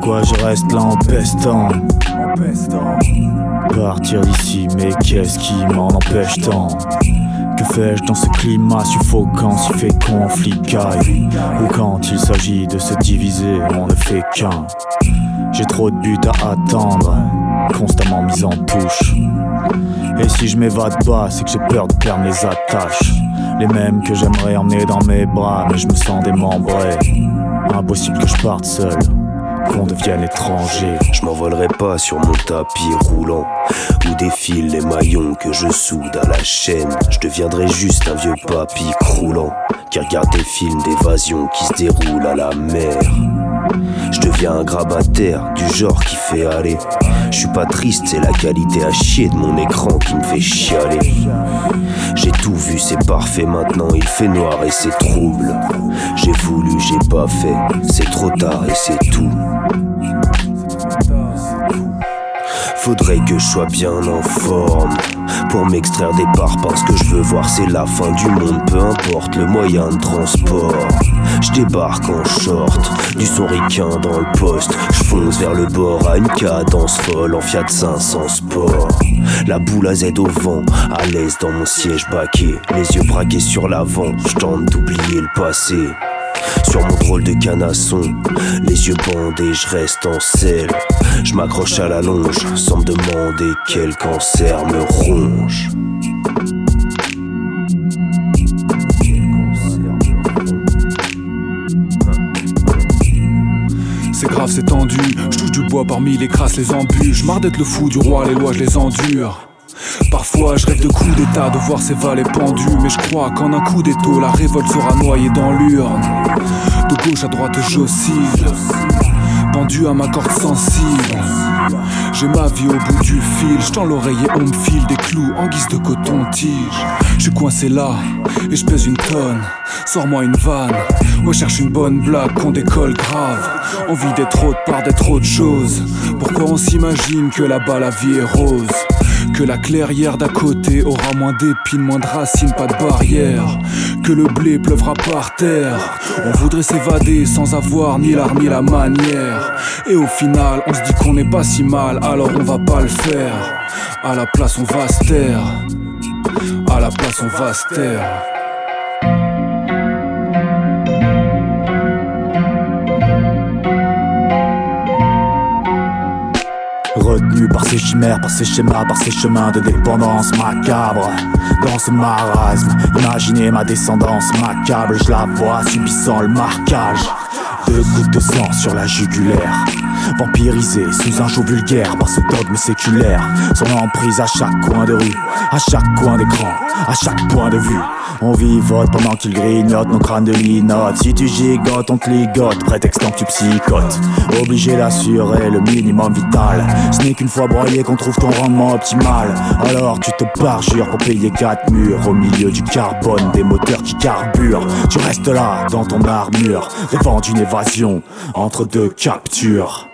Pourquoi je reste là en pestant? Partir d'ici, mais qu'est-ce qui m'en empêche tant? Que fais-je dans ce climat suffocant, si fécond en flicaille? Ou quand il s'agit de se diviser, on ne fait qu'un. J'ai trop de buts à attendre, constamment mis en touche. Et si je m'évade pas, c'est que j'ai peur de perdre mes attaches. Les mêmes que j'aimerais emmener dans mes bras, mais je me sens démembré. Impossible que je parte seul, qu'on devienne étranger. Je m'envolerai pas sur mon tapis roulant où défilent les maillons que je soude à la chaîne. Je deviendrai juste un vieux papy croulant qui regarde des films d'évasion qui se déroulent à la mer. Je deviens un grabataire du genre qui fait aller. Je suis pas triste, c'est la qualité à chier de mon écran qui me fait chialer. J'ai tout vu, c'est parfait, maintenant il fait noir et c'est trouble. J'ai voulu, j'ai pas fait, c'est trop tard et c'est tout. Faudrait que je sois bien en forme pour m'extraire des parpaings. Ce que je veux voir c'est la fin du monde, peu importe le moyen de transport. Je débarque en short, du son ricain dans le poste. Je fonce vers le bord à une cadence folle en Fiat 500 Sport. La boule à Z au vent, à l'aise dans mon siège baquet, les yeux braqués sur l'avant, je tente d'oublier le passé. Sur mon drôle de canasson, les yeux bandés, je reste en selle. Je m'accroche à la longe, sans me demander quel cancer me ronge. C'est grave, c'est tendu, je touche du bois parmi les crasses, les embûches. Marre d'être le fou du roi, les lois je les endure. Parfois je rêve de coups d'état, de voir ces valets pendus. Mais je crois qu'en un coup d'étau, la révolte sera noyée dans l'urne. De gauche à droite j'oscille, pendu à ma corde sensible. J'ai ma vie au bout du fil, je tends l'oreille et on me file des clous en guise de coton-tige. Je suis coincé là et je pèse une tonne. Sors-moi une vanne, moi cherche une bonne blague qu'on décolle grave. Envie d'être autre part d'être autre chose. Pourquoi on s'imagine que là-bas la vie est rose? Que la clairière d'à côté aura moins d'épines, moins de racines, pas de barrière. Que le blé pleuvra par terre. On voudrait s'évader sans avoir ni l'art ni la manière. Et au final on se dit qu'on n'est pas si mal, alors on va pas le faire. À la place on va se taire. À la place on va se taire. Retenu par ces chimères, par ces schémas, par ces chemins de dépendance macabre. Dans ce marasme, imaginez ma descendance macabre. Je la vois subissant le marquage. 2 gouttes de sang sur la jugulaire, vampirisé sous un joug vulgaire par ce dogme séculaire. Son emprise à chaque coin de rue, à chaque coin d'écran, à chaque point de vue. On vivote pendant qu'il grignote nos crânes de linotte. Si tu gigotes, on te ligote, prétextant que tu psychotes. Obligé d'assurer le minimum vital. Ce n'est qu'une fois broyé qu'on trouve ton rendement optimal. Alors tu te parjures pour payer 4 murs au milieu du carbone, des moteurs qui carburent. Tu restes là dans ton armure, rêvant d'une évasion entre 2 captures.